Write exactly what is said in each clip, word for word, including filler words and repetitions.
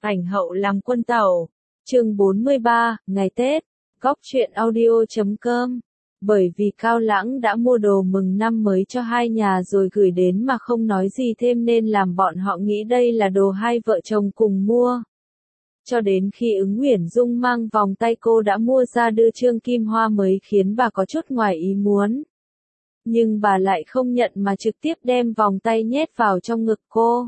Ảnh hậu làm quân tàu. Chương bốn mươi ba, ngày Tết. Góc truyện audio chấm com. Bởi vì Cao Lãng đã mua đồ mừng năm mới cho hai nhà rồi gửi đến mà không nói gì thêm nên làm bọn họ nghĩ đây là đồ hai vợ chồng cùng mua. Cho đến khi Ứng Uyển Dung mang vòng tay cô đã mua ra đưa Trương Kim Hoa mới khiến bà có chút ngoài ý muốn. Nhưng bà lại không nhận mà trực tiếp đem vòng tay nhét vào trong ngực cô.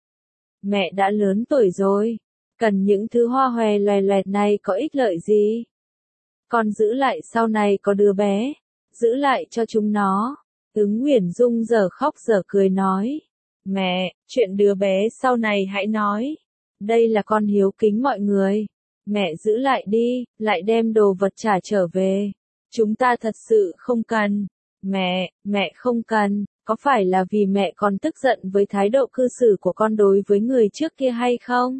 Mẹ đã lớn tuổi rồi, cần những thứ hoa hòe loè loẹt này có ích lợi gì? Con giữ lại sau này có đứa bé, giữ lại cho chúng nó. Ứng Uyển Dung giờ khóc giờ cười nói. Mẹ, chuyện đứa bé sau này hãy nói. Đây là con hiếu kính mọi người. Mẹ giữ lại đi, lại đem đồ vật trả trở về. Chúng ta thật sự không cần. Mẹ, mẹ không cần, có phải là vì mẹ còn tức giận với thái độ cư xử của con đối với người trước kia hay không?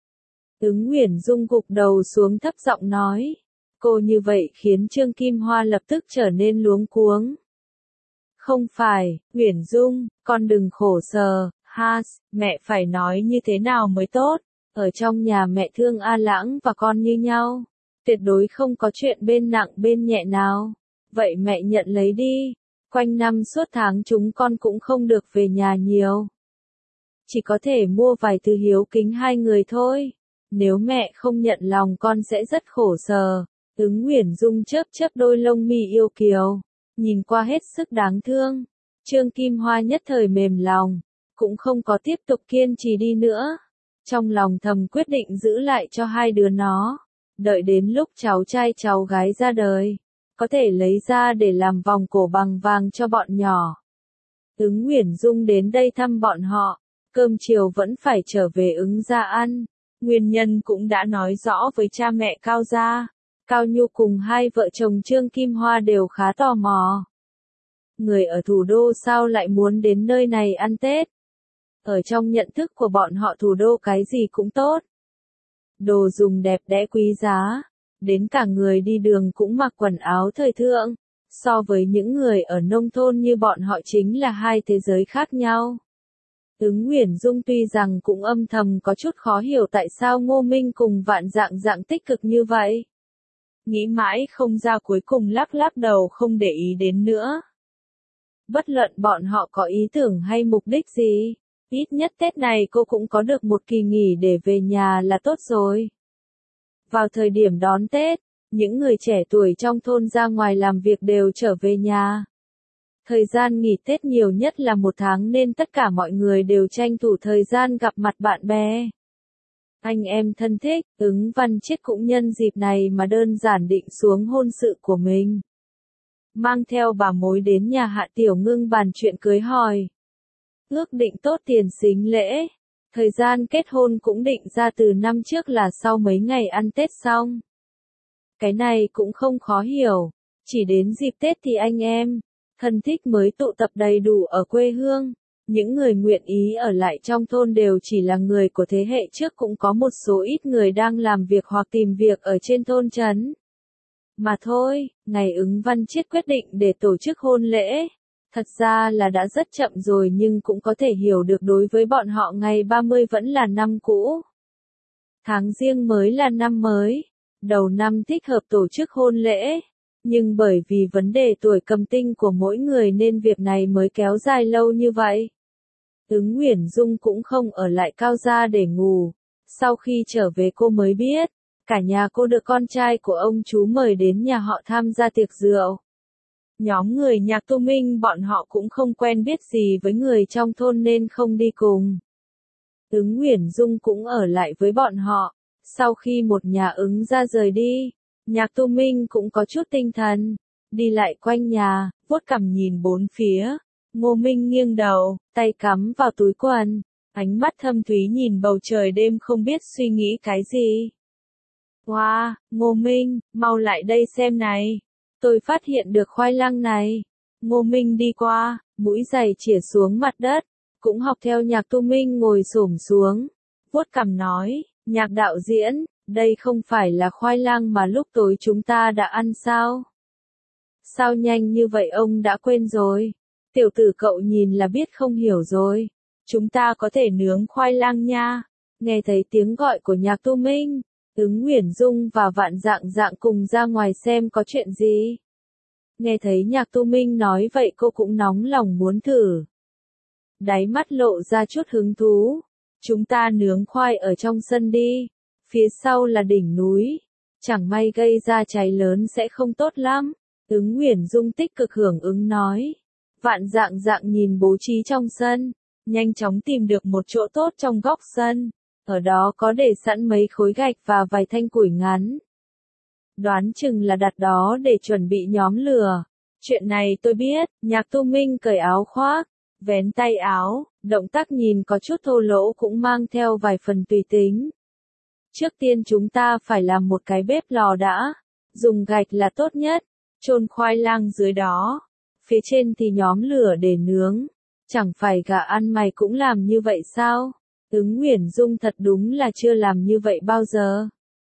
Ứng Uyển Dung gục đầu xuống thấp giọng nói. Cô như vậy khiến Trương Kim Hoa lập tức trở nên luống cuống. Không phải, Uyển Dung, con đừng khổ sở, ha, mẹ phải nói như thế nào mới tốt. Ở trong nhà mẹ thương A Lãng và con như nhau. Tuyệt đối không có chuyện bên nặng bên nhẹ nào. Vậy mẹ nhận lấy đi. Quanh năm suốt tháng chúng con cũng không được về nhà nhiều. Chỉ có thể mua vài thứ hiếu kính hai người thôi. Nếu mẹ không nhận lòng con sẽ rất khổ sở. Ứng Uyển Dung chớp chớp đôi lông mi yêu kiều. Nhìn qua hết sức đáng thương. Trương Kim Hoa nhất thời mềm lòng. Cũng không có tiếp tục kiên trì đi nữa. Trong lòng thầm quyết định giữ lại cho hai đứa nó. Đợi đến lúc cháu trai cháu gái ra đời. Có thể lấy ra để làm vòng cổ bằng vàng cho bọn nhỏ. Ứng Uyển Dung đến đây thăm bọn họ. Cơm chiều vẫn phải trở về Ứng gia ăn. Nguyên nhân cũng đã nói rõ với cha mẹ Cao gia. Cao Nhu cùng hai vợ chồng Trương Kim Hoa đều khá tò mò. Người ở thủ đô sao lại muốn đến nơi này ăn Tết? Ở trong nhận thức của bọn họ thủ đô cái gì cũng tốt. Đồ dùng đẹp đẽ quý giá. Đến cả người đi đường cũng mặc quần áo thời thượng. So với những người ở nông thôn như bọn họ chính là hai thế giới khác nhau. Ứng Uyển Dung tuy rằng cũng âm thầm có chút khó hiểu tại sao Ngô Minh cùng Vạn Dạng Dạng tích cực như vậy. Nghĩ mãi không ra cuối cùng lắc lắc đầu không để ý đến nữa. Bất luận bọn họ có ý tưởng hay mục đích gì, ít nhất Tết này cô cũng có được một kỳ nghỉ để về nhà là tốt rồi. Vào thời điểm đón Tết, những người trẻ tuổi trong thôn ra ngoài làm việc đều trở về nhà. Thời gian nghỉ Tết nhiều nhất là một tháng nên tất cả mọi người đều tranh thủ thời gian gặp mặt bạn bè. Anh em thân thích, Ứng Văn Chiết cũng nhân dịp này mà đơn giản định xuống hôn sự của mình. Mang theo bà mối đến nhà Hạ Tiểu Ngưng bàn chuyện cưới hỏi. Ước định tốt tiền sính lễ. Thời gian kết hôn cũng định ra từ năm trước là sau mấy ngày ăn Tết xong. Cái này cũng không khó hiểu. Chỉ đến dịp Tết thì anh em, thân thích mới tụ tập đầy đủ ở quê hương. Những người nguyện ý ở lại trong thôn đều chỉ là người của thế hệ trước, cũng có một số ít người đang làm việc hoặc tìm việc ở trên thôn trấn. Mà thôi, ngày Ứng Văn Chiết quyết định để tổ chức hôn lễ. Thật ra là đã rất chậm rồi nhưng cũng có thể hiểu được đối với bọn họ ngày ba mươi vẫn là năm cũ. Tháng Giêng mới là năm mới. Đầu năm thích hợp tổ chức hôn lễ. Nhưng bởi vì vấn đề tuổi cầm tinh của mỗi người nên việc này mới kéo dài lâu như vậy. Ứng Uyển Dung cũng không ở lại Cao gia để ngủ. Sau khi trở về cô mới biết, cả nhà cô được con trai của ông chú mời đến nhà họ tham gia tiệc rượu. Nhóm người Nhạc Tu Minh bọn họ cũng không quen biết gì với người trong thôn nên không đi cùng. Ứng Uyển Dung cũng ở lại với bọn họ. Sau khi một nhà Ứng ra rời đi, Nhạc Tu Minh cũng có chút tinh thần. Đi lại quanh nhà, vuốt cằm nhìn bốn phía. Ngô Minh nghiêng đầu, tay cắm vào túi quần. Ánh mắt thâm thúy nhìn bầu trời đêm không biết suy nghĩ cái gì. Wow, Ngô Minh, mau lại đây xem này. Tôi phát hiện được khoai lang này. Ngô Minh đi qua, mũi giày chĩa xuống mặt đất. Cũng học theo Nhạc Tu Minh ngồi xổm xuống. Vuốt cằm nói, Nhạc đạo diễn, đây không phải là khoai lang mà lúc tối chúng ta đã ăn sao? Sao nhanh như vậy ông đã quên rồi? Tiểu tử cậu nhìn là biết không hiểu rồi. Chúng ta có thể nướng khoai lang nha. Nghe thấy tiếng gọi của Nhạc Tu Minh, Ứng Uyển Dung và Vạn Dạng Dạng cùng ra ngoài xem có chuyện gì. Nghe thấy Nhạc Tu Minh nói vậy cô cũng nóng lòng muốn thử. Đáy mắt lộ ra chút hứng thú. Chúng ta nướng khoai ở trong sân đi. Phía sau là đỉnh núi. Chẳng may gây ra cháy lớn sẽ không tốt lắm. Ứng Uyển Dung tích cực hưởng ứng nói. Vạn Dạng Dạng nhìn bố trí trong sân. Nhanh chóng tìm được một chỗ tốt trong góc sân. Ở đó có để sẵn mấy khối gạch và vài thanh củi ngắn. Đoán chừng là đặt đó để chuẩn bị nhóm lửa. Chuyện này tôi biết. Nhạc Tu Minh cởi áo khoác, vén tay áo, động tác nhìn có chút thô lỗ cũng mang theo vài phần tùy tính. Trước tiên chúng ta phải làm một cái bếp lò đã. Dùng gạch là tốt nhất. Chôn khoai lang dưới đó. Phía trên thì nhóm lửa để nướng. Chẳng phải gà ăn mày cũng làm như vậy sao? Ứng Uyển Dung thật đúng là chưa làm như vậy bao giờ.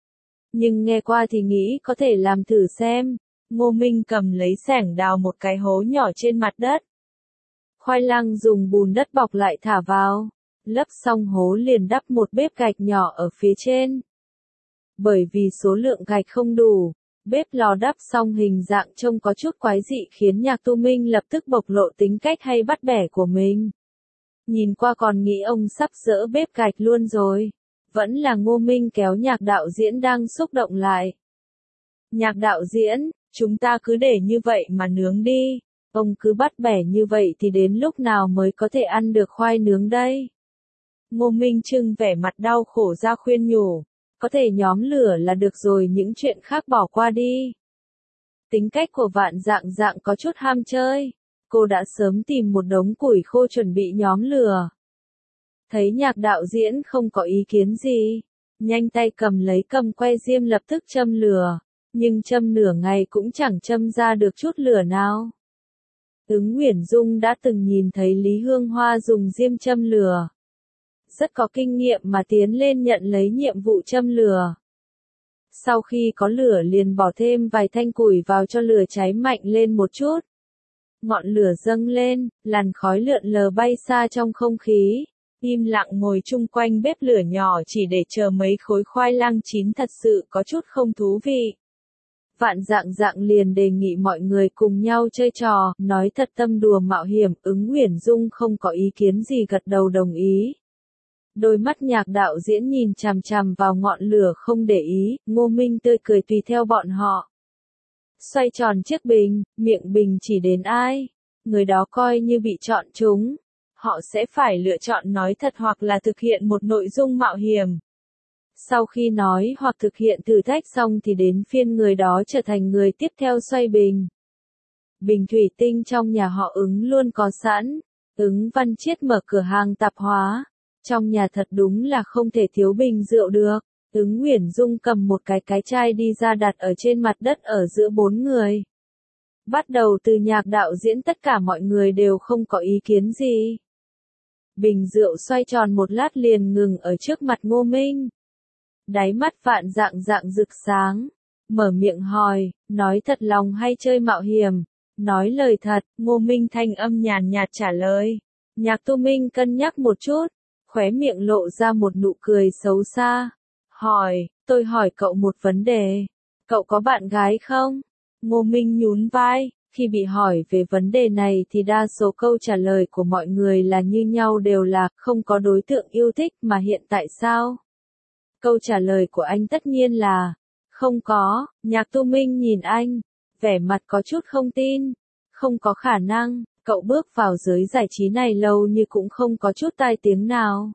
Nhưng nghe qua thì nghĩ có thể làm thử xem. Ngô Minh cầm lấy xẻng đào một cái hố nhỏ trên mặt đất. Khoai lang dùng bùn đất bọc lại thả vào. Lấp xong hố liền đắp một bếp gạch nhỏ ở phía trên. Bởi vì số lượng gạch không đủ, bếp lò đắp xong hình dạng trông có chút quái dị khiến Nhạc Tu Minh lập tức bộc lộ tính cách hay bắt bẻ của mình. Nhìn qua còn nghĩ ông sắp dỡ bếp gạch luôn rồi. Vẫn là Ngô Minh kéo Nhạc đạo diễn đang xúc động lại. Nhạc đạo diễn, chúng ta cứ để như vậy mà nướng đi. Ông cứ bắt bẻ như vậy thì đến lúc nào mới có thể ăn được khoai nướng đây? Ngô Minh trưng vẻ mặt đau khổ ra khuyên nhủ. Có thể nhóm lửa là được rồi, những chuyện khác bỏ qua đi. Tính cách của Vạn Dạng Dạng có chút ham chơi. Cô đã sớm tìm một đống củi khô chuẩn bị nhóm lửa. Thấy Nhạc đạo diễn không có ý kiến gì. Nhanh tay cầm lấy cầm que diêm lập tức châm lửa. Nhưng châm nửa ngày cũng chẳng châm ra được chút lửa nào. Ứng Uyển Dung đã từng nhìn thấy Lý Hương Hoa dùng diêm châm lửa. Rất có kinh nghiệm mà tiến lên nhận lấy nhiệm vụ châm lửa. Sau khi có lửa liền bỏ thêm vài thanh củi vào cho lửa cháy mạnh lên một chút. Ngọn lửa dâng lên, làn khói lượn lờ bay xa trong không khí. Im lặng ngồi chung quanh bếp lửa nhỏ chỉ để chờ mấy khối khoai lang chín thật sự có chút không thú vị. Vạn Dạng Dạng liền đề nghị mọi người cùng nhau chơi trò, nói thật tâm đùa mạo hiểm. Ứng Uyển Dung không có ý kiến gì gật đầu đồng ý. Đôi mắt Nhạc đạo diễn nhìn chằm chằm vào ngọn lửa không để ý. Ngô Minh tươi cười tùy theo bọn họ. Xoay tròn chiếc bình, miệng bình chỉ đến ai, người đó coi như bị chọn chúng. Họ sẽ phải lựa chọn nói thật hoặc là thực hiện một nội dung mạo hiểm. Sau khi nói hoặc thực hiện thử thách xong thì đến phiên người đó trở thành người tiếp theo xoay bình. Bình thủy tinh trong nhà họ Ứng luôn có sẵn. Ứng Văn Chiết mở cửa hàng tạp hóa. Trong nhà thật đúng là không thể thiếu bình rượu được. Ứng Uyển Dung cầm một cái cái chai đi ra đặt ở trên mặt đất ở giữa bốn người. Bắt đầu từ Nhạc đạo diễn tất cả mọi người đều không có ý kiến gì. Bình rượu xoay tròn một lát liền ngừng ở trước mặt Ngô Minh. Đáy mắt Vạn Dạng Dạng rực sáng. Mở miệng hỏi, nói thật lòng hay chơi mạo hiểm? Nói lời thật, Ngô Minh thanh âm nhàn nhạt trả lời. Nhạc Tu Minh cân nhắc một chút, khóe miệng lộ ra một nụ cười xấu xa. Hỏi, tôi hỏi cậu một vấn đề. Cậu có bạn gái không? Ngô Minh nhún vai. Khi bị hỏi về vấn đề này thì đa số câu trả lời của mọi người là như nhau, đều là không có đối tượng yêu thích. Mà hiện tại sao? Câu trả lời của anh tất nhiên là không có. Nhạc Tu Minh nhìn anh, vẻ mặt có chút không tin. Không có khả năng, cậu bước vào giới giải trí này lâu như cũng không có chút tai tiếng nào.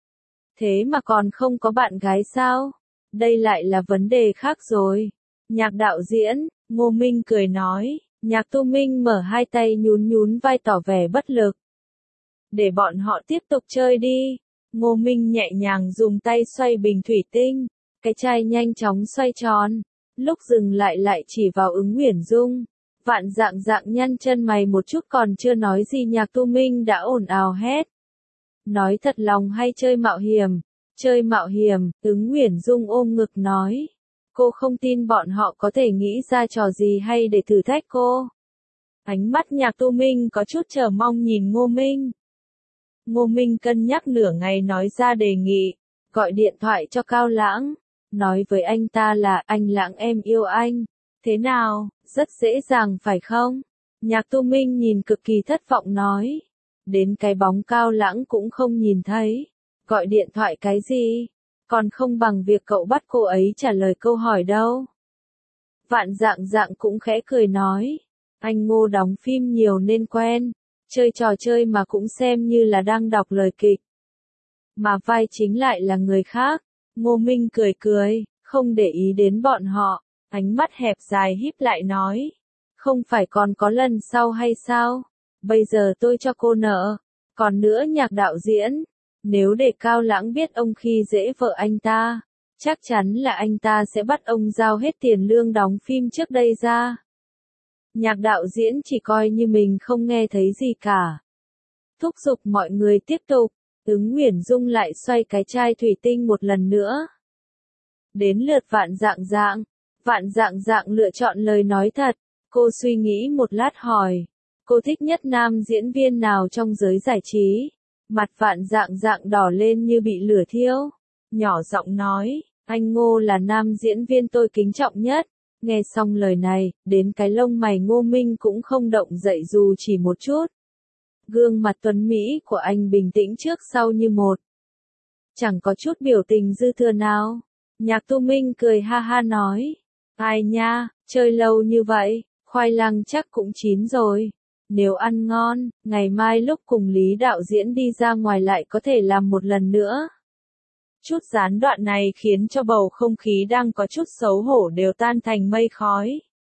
Thế mà còn không có bạn gái sao? Đây lại là vấn đề khác rồi. Nhạc đạo diễn, Ngô Minh cười nói. Nhạc Tu Minh mở hai tay nhún nhún vai tỏ vẻ bất lực. Để bọn họ tiếp tục chơi đi. Ngô Minh nhẹ nhàng dùng tay xoay bình thủy tinh. Cái chai nhanh chóng xoay tròn. Lúc dừng lại lại chỉ vào Ứng Uyển Dung. Vạn Dạng Dạng nhăn chân mày một chút còn chưa nói gì Nhạc Tu Minh đã ồn ào hét. Nói thật lòng hay chơi mạo hiểm? Chơi mạo hiểm, Ứng Uyển Dung ôm ngực nói. Cô không tin bọn họ có thể nghĩ ra trò gì hay để thử thách cô. Ánh mắt Nhạc Tu Minh có chút chờ mong nhìn Ngô Minh. Ngô Minh cân nhắc nửa ngày nói ra đề nghị. gọi điện thoại cho Cao Lãng, nói với anh ta là anh Lãng em yêu anh. Thế nào, rất dễ dàng phải không? Nhạc Tu Minh nhìn cực kỳ thất vọng nói. Đến cái bóng Cao Lãng cũng không nhìn thấy. Gọi điện thoại cái gì? Còn không bằng việc cậu bắt cô ấy trả lời câu hỏi đâu. Vạn Dạng Dạng cũng khẽ cười nói. Anh Ngô đóng phim nhiều nên quen. Chơi trò chơi mà cũng xem như là đang đọc lời kịch. Mà vai chính lại là người khác. Ngô Minh cười cười, không để ý đến bọn họ. Ánh mắt hẹp dài híp lại nói. Không phải còn có lần sau hay sao? Bây giờ tôi cho cô nợ. Còn nữa Nhạc đạo diễn. Nếu để Cao Lãng biết ông khi dễ vợ anh ta, chắc chắn là anh ta sẽ bắt ông giao hết tiền lương đóng phim trước đây ra. Nhạc đạo diễn chỉ coi như mình không nghe thấy gì cả. Thúc giục mọi người tiếp tục. Ứng Nguyễn Dung lại xoay cái chai thủy tinh một lần nữa. Đến lượt Vạn Dạng Dạng. Vạn Dạng Dạng lựa chọn lời nói thật. Cô suy nghĩ một lát hỏi. Cô thích nhất nam diễn viên nào trong giới giải trí? Mặt Vạn Dạng Dạng đỏ lên như bị lửa thiêu. Nhỏ giọng nói, anh Ngô là nam diễn viên tôi kính trọng nhất. Nghe xong lời này, đến cái lông mày Ngô Minh cũng không động dậy dù chỉ một chút. Gương mặt tuấn Mỹ của anh bình tĩnh trước sau như một. Chẳng có chút biểu tình dư thừa nào. Nhạc Tu Minh cười ha ha nói. Ai nha, chơi lâu như vậy, khoai lang chắc cũng chín rồi. Nếu ăn ngon, ngày mai lúc cùng Lý đạo diễn đi ra ngoài lại có thể làm một lần nữa. Chút gián đoạn này khiến cho bầu không khí đang có chút xấu hổ đều tan thành mây khói.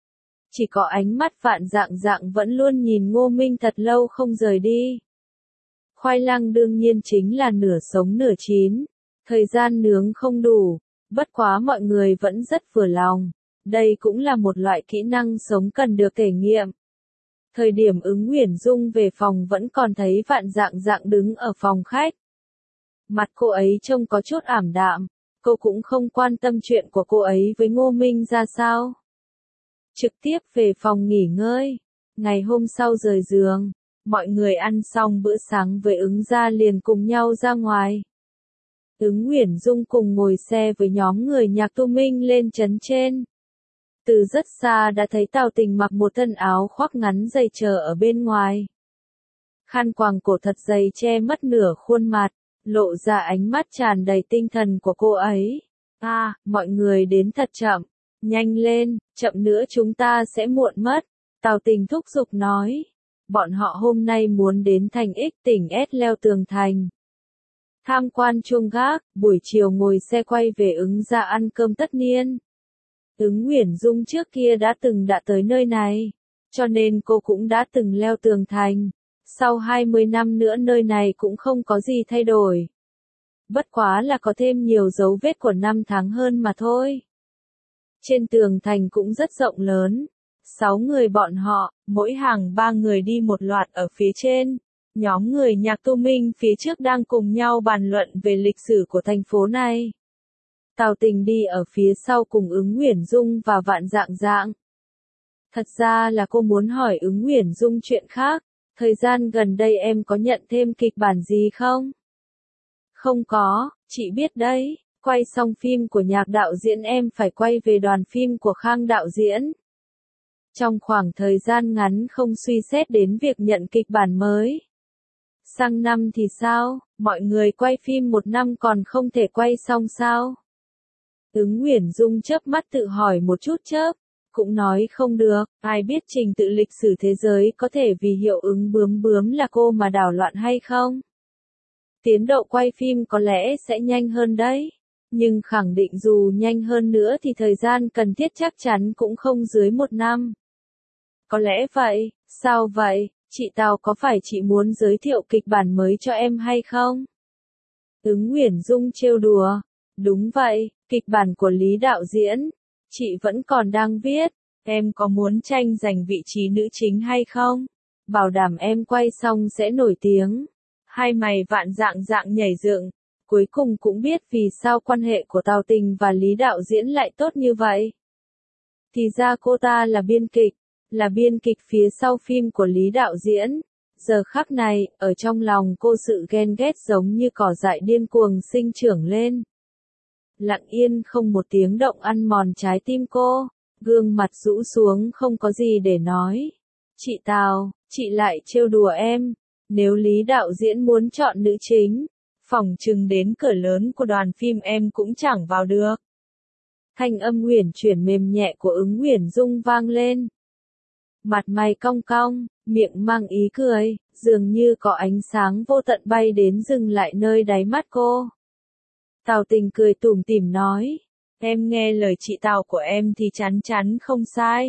Chỉ có ánh mắt Vạn Dạng Dạng vẫn luôn nhìn Ngô Minh thật lâu không rời đi. Khoai lang đương nhiên chính là nửa sống nửa chín. Thời gian nướng không đủ, bất quá mọi người vẫn rất vừa lòng. Đây cũng là một loại kỹ năng sống cần được thể nghiệm. Thời điểm Ứng Nguyễn Dung về phòng vẫn còn thấy Vạn Dạng Dạng đứng ở phòng khách. Mặt cô ấy trông có chút ảm đạm, cô cũng không quan tâm chuyện của cô ấy với Ngô Minh ra sao. Trực tiếp về phòng nghỉ ngơi. Ngày hôm sau rời giường, mọi người ăn xong bữa sáng với Ứng gia liền cùng nhau ra ngoài. Ứng Nguyễn Dung cùng ngồi xe với nhóm người Nhạc Tu Minh lên trấn trên. Từ rất xa đã thấy Tào Tình mặc một thân áo khoác ngắn dày chờ ở bên ngoài. Khăn quàng cổ thật dày che mất nửa khuôn mặt, lộ ra ánh mắt tràn đầy tinh thần của cô ấy. À, mọi người đến thật chậm. Nhanh lên, chậm nữa chúng ta sẽ muộn mất. Tào Tình thúc giục nói. Bọn họ hôm nay muốn đến thành X tỉnh S leo tường thành. Tham quan chuông gác, buổi chiều ngồi xe quay về Ứng gia ăn cơm tất niên. Ứng Nguyễn Dung trước kia đã từng đã tới nơi này, cho nên cô cũng đã từng leo tường thành. Sau hai mươi năm nữa nơi này cũng không có gì thay đổi. Bất quá là có thêm nhiều dấu vết của năm tháng hơn mà thôi. Trên tường thành cũng rất rộng lớn. Sáu người bọn họ, mỗi hàng ba người đi một loạt ở phía trên. Nhóm người Nhạc Tu Minh phía trước đang cùng nhau bàn luận về lịch sử của thành phố này. Tào Tình đi ở phía sau cùng Ứng Nguyễn Dung và Vạn Dạng Dạng. Thật ra là cô muốn hỏi Ứng Nguyễn Dung chuyện khác. Thời gian gần đây em có nhận thêm kịch bản gì không? Không có, chị biết đấy. Quay xong phim của Nhạc đạo diễn em phải quay về đoàn phim của Khang đạo diễn. Trong khoảng thời gian ngắn không suy xét đến việc nhận kịch bản mới. Sang năm thì sao? Mọi người quay phim một năm còn không thể quay xong sao? Ứng Nguyễn Dung chớp mắt tự hỏi một chút chớp. Cũng nói không được, ai biết trình tự lịch sử thế giới có thể vì hiệu ứng bướm bướm là cô mà đảo loạn hay không? Tiến độ quay phim có lẽ sẽ nhanh hơn đấy. Nhưng khẳng định dù nhanh hơn nữa thì thời gian cần thiết chắc chắn cũng không dưới một năm. Có lẽ vậy, sao vậy, chị Tào có phải chị muốn giới thiệu kịch bản mới cho em hay không? Ứng Nguyễn Dung trêu đùa. Đúng vậy, kịch bản của Lý đạo diễn. Chị vẫn còn đang viết. Em có muốn tranh giành vị trí nữ chính hay không? Bảo đảm em quay xong sẽ nổi tiếng. Hai mày Vạn Dạng Dạng nhảy dựng. Cuối cùng cũng biết vì sao quan hệ của Tào Tình và Lý đạo diễn lại tốt như vậy. Thì ra cô ta là biên kịch, là biên kịch phía sau phim của Lý đạo diễn. Giờ khắc này, ở trong lòng cô sự ghen ghét giống như cỏ dại điên cuồng sinh trưởng lên. Lặng yên không một tiếng động ăn mòn trái tim cô, gương mặt rũ xuống không có gì để nói. Chị Tào, chị lại trêu đùa em, nếu Lý đạo diễn muốn chọn nữ chính, phỏng chừng đến cửa lớn của đoàn phim em cũng chẳng vào được. Thanh âm uyển chuyển mềm nhẹ của Ứng Uyển Dung vang lên. Mặt mày cong cong, miệng mang ý cười, dường như có ánh sáng vô tận bay đến dừng lại nơi đáy mắt cô. Tào Tình cười tủm tỉm nói, em nghe lời chị Tào của em thì chắn chắn không sai.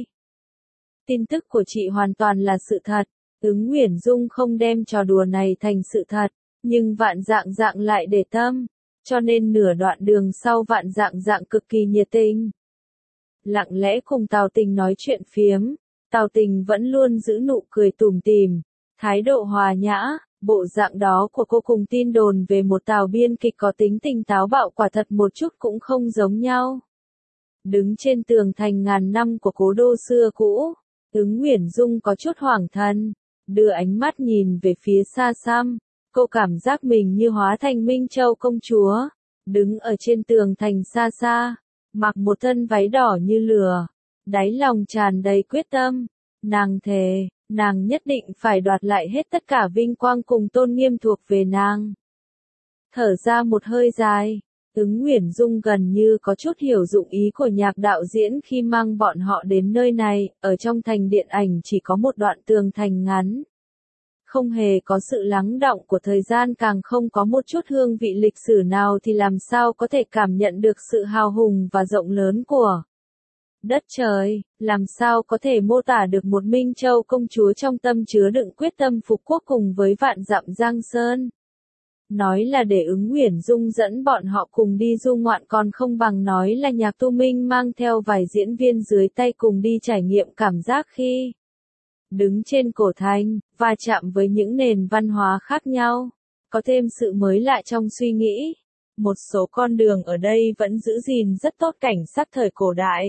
Tin tức của chị hoàn toàn là sự thật, Ứng Uyển Dung không đem trò đùa này thành sự thật, nhưng Vạn Dạng Dạng lại để tâm, cho nên nửa đoạn đường sau Vạn Dạng Dạng cực kỳ nhiệt tình. Lặng lẽ cùng Tào Tình nói chuyện phiếm, Tào Tình vẫn luôn giữ nụ cười tủm tỉm, thái độ hòa nhã, bộ dạng đó của cô cùng tin đồn về một Tào biên kịch có tính tình táo bạo quả thật một chút cũng không giống nhau. Đứng trên tường thành ngàn năm của cố đô xưa cũ, Ứng Uyển Dung có chút hoảng thần, đưa ánh mắt nhìn về phía xa xăm, cô cảm giác mình như hóa thành Minh Châu công chúa, đứng ở trên tường thành xa xa, mặc một thân váy đỏ như lửa, đáy lòng tràn đầy quyết tâm, nàng thề, nàng nhất định phải đoạt lại hết tất cả vinh quang cùng tôn nghiêm thuộc về nàng. Thở ra một hơi dài, Ứng Uyển Dung gần như có chút hiểu dụng ý của nhạc đạo diễn khi mang bọn họ đến nơi này, ở trong thành điện ảnh chỉ có một đoạn tường thành ngắn. Không hề có sự lắng đọng của thời gian, càng không có một chút hương vị lịch sử nào thì làm sao có thể cảm nhận được sự hào hùng và rộng lớn của đất trời, làm sao có thể mô tả được một Minh Châu công chúa trong tâm chứa đựng quyết tâm phục quốc cùng với vạn dặm giang sơn. Nói là để Ứng Uyển Dung dẫn bọn họ cùng đi du ngoạn còn không bằng nói là Nhạc Tu Minh mang theo vài diễn viên dưới tay cùng đi trải nghiệm cảm giác khi đứng trên cổ thành, và chạm với những nền văn hóa khác nhau, có thêm sự mới lạ trong suy nghĩ. Một số con đường ở đây vẫn giữ gìn rất tốt cảnh sắc thời cổ đại.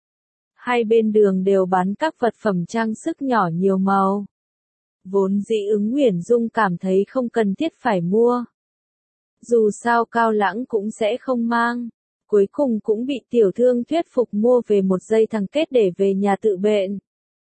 Hai bên đường đều bán các vật phẩm trang sức nhỏ nhiều màu. Vốn dĩ Ứng Uyển Dung cảm thấy không cần thiết phải mua. Dù sao Cao Lãng cũng sẽ không mang. Cuối cùng cũng bị tiểu thương thuyết phục mua về một dây thằng kết để về nhà tự bện.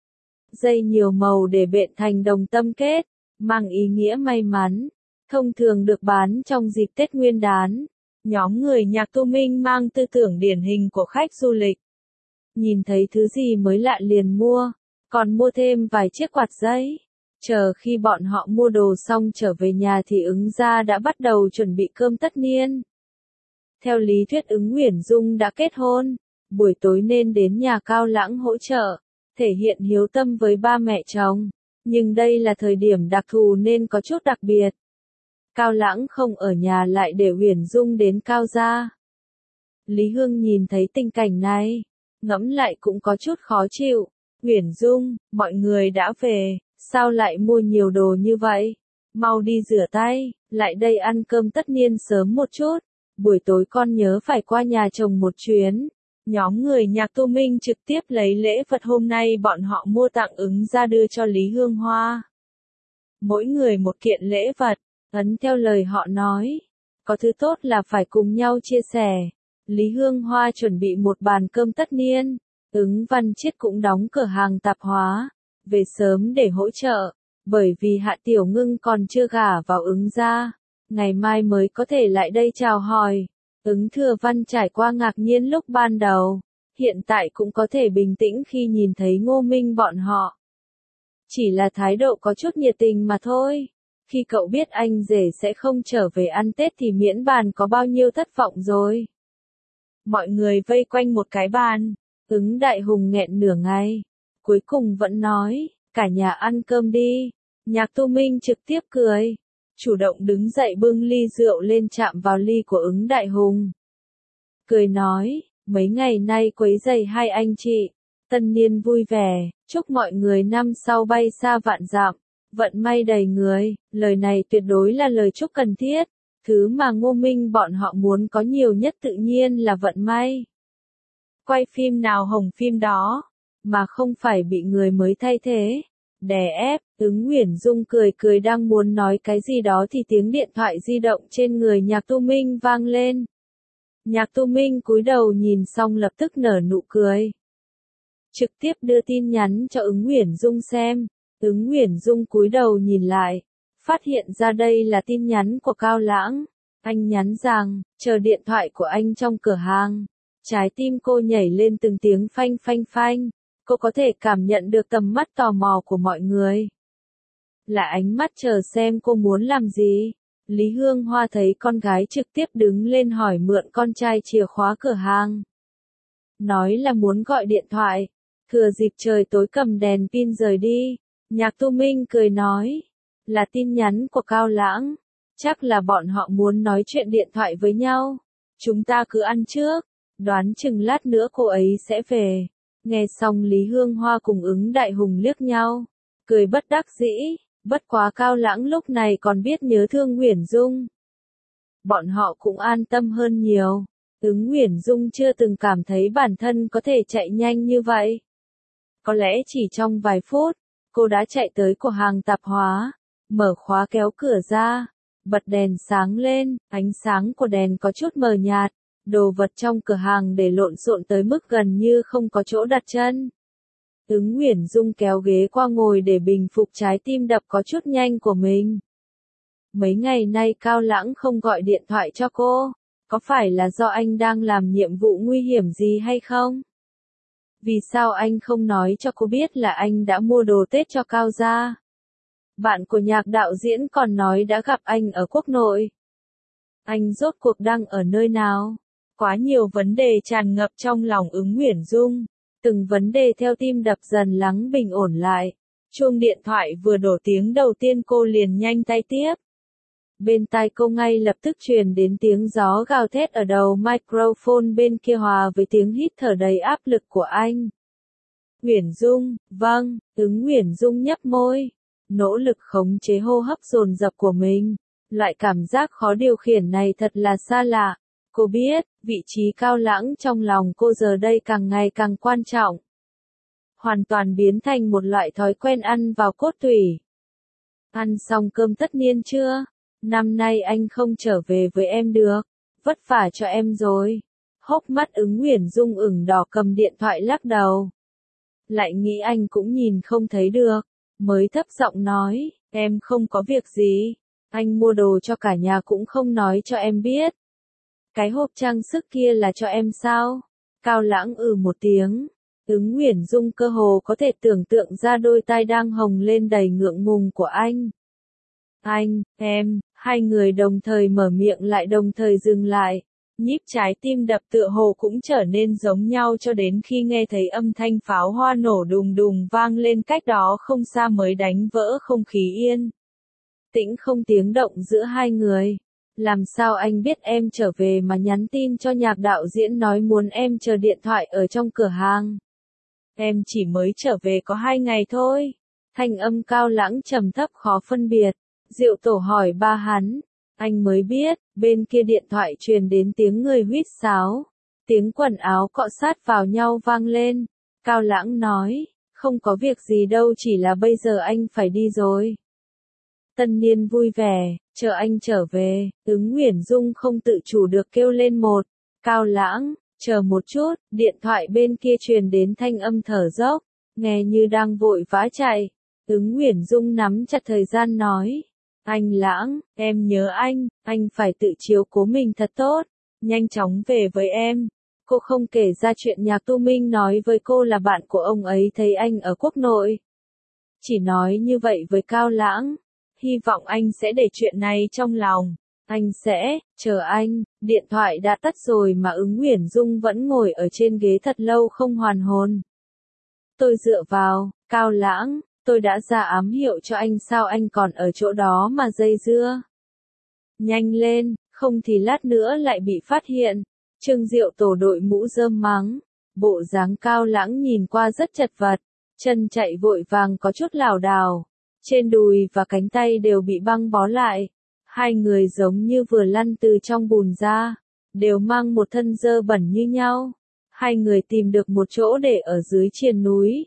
Dây nhiều màu để bện thành đồng tâm kết, mang ý nghĩa may mắn. Thông thường được bán trong dịp Tết Nguyên đán. Nhóm người Nhạc Tu Minh mang tư tưởng điển hình của khách du lịch. Nhìn thấy thứ gì mới lạ liền mua, còn mua thêm vài chiếc quạt giấy. Chờ khi bọn họ mua đồ xong trở về nhà thì Ứng gia đã bắt đầu chuẩn bị cơm tất niên. Theo lý thuyết Ứng Uyển Dung đã kết hôn, buổi tối nên đến nhà Cao Lãng hỗ trợ, thể hiện hiếu tâm với ba mẹ chồng, nhưng đây là thời điểm đặc thù nên có chút đặc biệt. Cao Lãng không ở nhà lại để Uyển Dung đến Cao gia. Lý Hương nhìn thấy tình cảnh này, ngẫm lại cũng có chút khó chịu. Uyển Dung, mọi người đã về, sao lại mua nhiều đồ như vậy? Mau đi rửa tay, lại đây ăn cơm tất niên sớm một chút. Buổi tối con nhớ phải qua nhà chồng một chuyến. Nhóm người Nhạc Tu Minh trực tiếp lấy lễ vật hôm nay bọn họ mua tặng Ứng ra đưa cho Lý Hương Hoa. Mỗi người một kiện lễ vật, ấn theo lời họ nói. Có thứ tốt là phải cùng nhau chia sẻ. Lý Hương Hoa chuẩn bị một bàn cơm tất niên. Ứng Văn Chiết cũng đóng cửa hàng tạp hóa, về sớm để hỗ trợ, bởi vì Hạ Tiểu Ngưng còn chưa gả vào Ứng gia, ngày mai mới có thể lại đây chào hỏi. Ứng Thừa Văn trải qua ngạc nhiên lúc ban đầu, hiện tại cũng có thể bình tĩnh khi nhìn thấy Ngô Minh bọn họ. Chỉ là thái độ có chút nhiệt tình mà thôi. Khi cậu biết anh rể sẽ không trở về ăn Tết thì miễn bàn có bao nhiêu thất vọng rồi. Mọi người vây quanh một cái bàn. Ứng Đại Hùng nghẹn nửa ngày, cuối cùng vẫn nói, cả nhà ăn cơm đi. Nhạc Tu Minh trực tiếp cười, chủ động đứng dậy bưng ly rượu lên chạm vào ly của Ứng Đại Hùng. Cười nói, mấy ngày nay quấy rầy hai anh chị, tân niên vui vẻ, chúc mọi người năm sau bay xa vạn dặm, vận may đầy người. Lời này tuyệt đối là lời chúc cần thiết, thứ mà Ngô Minh bọn họ muốn có nhiều nhất tự nhiên là vận may. Quay phim nào hồng phim đó, mà không phải bị người mới thay thế. đè ép, Ứng Uyển Dung cười cười đang muốn nói cái gì đó thì tiếng điện thoại di động trên người Nhạc Tu Minh vang lên. Nhạc Tu Minh cúi đầu nhìn xong lập tức nở nụ cười. Trực tiếp đưa tin nhắn cho Ứng Uyển Dung xem. Ứng Uyển Dung cúi đầu nhìn lại, phát hiện ra đây là tin nhắn của Cao Lãng. Anh nhắn rằng, chờ điện thoại của anh trong cửa hàng. Trái tim cô nhảy lên từng tiếng phanh phanh phanh. Cô có thể cảm nhận được tầm mắt tò mò của mọi người. Là ánh mắt chờ xem cô muốn làm gì. Lý Hương Hoa thấy con gái trực tiếp đứng lên hỏi mượn con trai chìa khóa cửa hàng. Nói là muốn gọi điện thoại. Thừa dịp trời tối cầm đèn pin rời đi. Nhạc Tu Minh cười nói. Là tin nhắn của Cao Lãng. Chắc là bọn họ muốn nói chuyện điện thoại với nhau. Chúng ta cứ ăn trước. Đoán chừng lát nữa cô ấy sẽ về. Nghe xong Lý Hương Hoa cùng Ứng Đại Hùng liếc nhau. Cười bất đắc dĩ. Bất quá Cao Lãng lúc này còn biết nhớ thương Uyển Dung. Bọn họ cũng an tâm hơn nhiều. Ứng Uyển Dung chưa từng cảm thấy bản thân có thể chạy nhanh như vậy. Có lẽ chỉ trong vài phút, cô đã chạy tới cửa hàng tạp hóa, mở khóa kéo cửa ra, bật đèn sáng lên, ánh sáng của đèn có chút mờ nhạt, đồ vật trong cửa hàng để lộn xộn tới mức gần như không có chỗ đặt chân. Ứng Uyển Dung kéo ghế qua ngồi để bình phục trái tim đập có chút nhanh của mình. Mấy ngày nay Cao Lãng không gọi điện thoại cho cô, có phải là do anh đang làm nhiệm vụ nguy hiểm gì hay không? Vì sao anh không nói cho cô biết là anh đã mua đồ Tết cho Cao gia? Bạn của Nhạc đạo diễn còn nói đã gặp anh ở quốc nội. Anh rốt cuộc đang ở nơi nào? Quá nhiều vấn đề tràn ngập trong lòng Ứng Uyển Dung. Từng vấn đề theo tim đập dần lắng bình ổn lại. Chuông điện thoại vừa đổ tiếng đầu tiên cô liền nhanh tay tiếp. Bên tai cô ngay lập tức truyền đến tiếng gió gào thét ở đầu microphone bên kia hòa với tiếng hít thở đầy áp lực của anh. Uyển Dung, vâng, Ứng Uyển Dung nhấp môi, nỗ lực khống chế hô hấp dồn dập của mình. Loại cảm giác khó điều khiển này thật là xa lạ. Cô biết, vị trí Cao Lãng trong lòng cô giờ đây càng ngày càng quan trọng. Hoàn toàn biến thành một loại thói quen ăn vào cốt tủy. Ăn xong cơm tất niên chưa? Năm nay anh không trở về với em được. Vất vả cho em rồi. Hốc mắt Ứng Uyển Dung ửng đỏ cầm điện thoại lắc đầu. Lại nghĩ anh cũng nhìn không thấy được. Mới thấp giọng nói, em không có việc gì. Anh mua đồ cho cả nhà cũng không nói cho em biết. Cái hộp trang sức kia là cho em sao? Cao Lãng ừ một tiếng. Ứng Uyển Dung cơ hồ có thể tưởng tượng ra đôi tai đang hồng lên đầy ngượng ngùng của anh. Anh, em, hai người đồng thời mở miệng lại đồng thời dừng lại. Nhíp trái tim đập tựa hồ cũng trở nên giống nhau cho đến khi nghe thấy âm thanh pháo hoa nổ đùng đùng vang lên cách đó không xa mới đánh vỡ không khí yên tĩnh không tiếng động giữa hai người. Làm sao anh biết em trở về mà nhắn tin cho Nhạc đạo diễn nói muốn em chờ điện thoại ở trong cửa hàng? Em chỉ mới trở về có hai ngày thôi. Thanh âm Cao Lãng trầm thấp khó phân biệt. Diệu Tổ hỏi ba hắn. Anh mới biết, bên kia điện thoại truyền đến tiếng người huýt sáo. Tiếng quần áo cọ sát vào nhau vang lên. Cao Lãng nói, không có việc gì đâu, chỉ là bây giờ anh phải đi rồi. Tân niên vui vẻ, chờ anh trở về. Ứng Uyển Dung không tự chủ được kêu lên một. Cao Lãng, chờ một chút, điện thoại bên kia truyền đến thanh âm thở dốc, nghe như đang vội vã chạy. Ứng Uyển Dung nắm chặt thời gian nói. Anh Lãng, em nhớ anh, anh phải tự chiếu cố mình thật tốt, nhanh chóng về với em. Cô không kể ra chuyện Nhạc Tu Minh nói với cô là bạn của ông ấy thấy anh ở quốc nội. Chỉ nói như vậy với Cao Lãng, hy vọng anh sẽ để chuyện này trong lòng. Anh sẽ, chờ anh, điện thoại đã tắt rồi mà Ứng Uyển Dung vẫn ngồi ở trên ghế thật lâu không hoàn hồn. Tôi dựa vào, Cao Lãng. Tôi đã ra ám hiệu cho anh sao anh còn ở chỗ đó mà dây dưa. Nhanh lên, không thì lát nữa lại bị phát hiện. Trương Diệu Tổ đội mũ rơm mắng. Bộ dáng Cao Lãng nhìn qua rất chật vật. Chân chạy vội vàng có chút lảo đảo. Trên đùi và cánh tay đều bị băng bó lại. Hai người giống như vừa lăn từ trong bùn ra. Đều mang một thân dơ bẩn như nhau. Hai người tìm được một chỗ để ở dưới triền núi.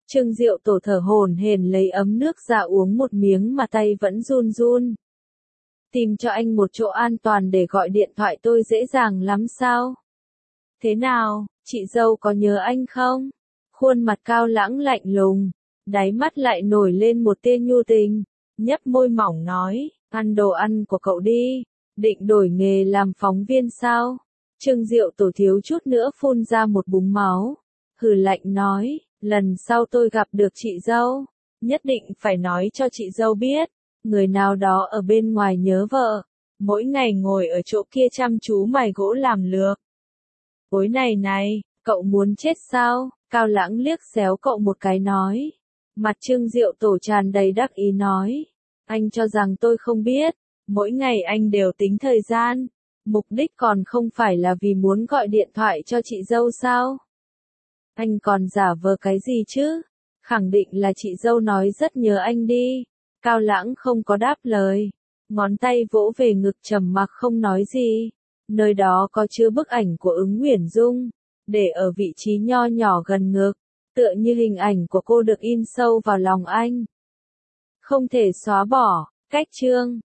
Trương Diệu Tổ thở hổn hển lấy ấm nước ra uống một miếng mà tay vẫn run run. Tìm cho anh một chỗ an toàn để gọi điện thoại tôi dễ dàng lắm sao? Thế nào, chị dâu có nhớ anh không? Khuôn mặt Cao Lãng lạnh lùng, đáy mắt lại nổi lên một tia nhu tình, nhấp môi mỏng nói, ăn đồ ăn của cậu đi, định đổi nghề làm phóng viên sao? Trương Diệu Tổ thiếu chút nữa phun ra một búng máu, hừ lạnh nói, lần sau tôi gặp được chị dâu, nhất định phải nói cho chị dâu biết, người nào đó ở bên ngoài nhớ vợ, mỗi ngày ngồi ở chỗ kia chăm chú mài gỗ làm lược. Ối này này, cậu muốn chết sao? Cao Lãng liếc xéo cậu một cái nói. Mặt Trương Diệu Tổ tràn đầy đắc ý nói. Anh cho rằng tôi không biết, mỗi ngày anh đều tính thời gian, mục đích còn không phải là vì muốn gọi điện thoại cho chị dâu sao? Anh còn giả vờ cái gì chứ? Khẳng định là chị dâu nói rất nhớ anh đi. Cao Lãng không có đáp lời, ngón tay vỗ về ngực trầm mặc không nói gì. Nơi đó có chứa bức ảnh của Ứng Uyển Dung, để ở vị trí nho nhỏ gần ngực, tựa như hình ảnh của cô được in sâu vào lòng anh. Không thể xóa bỏ, cách chương.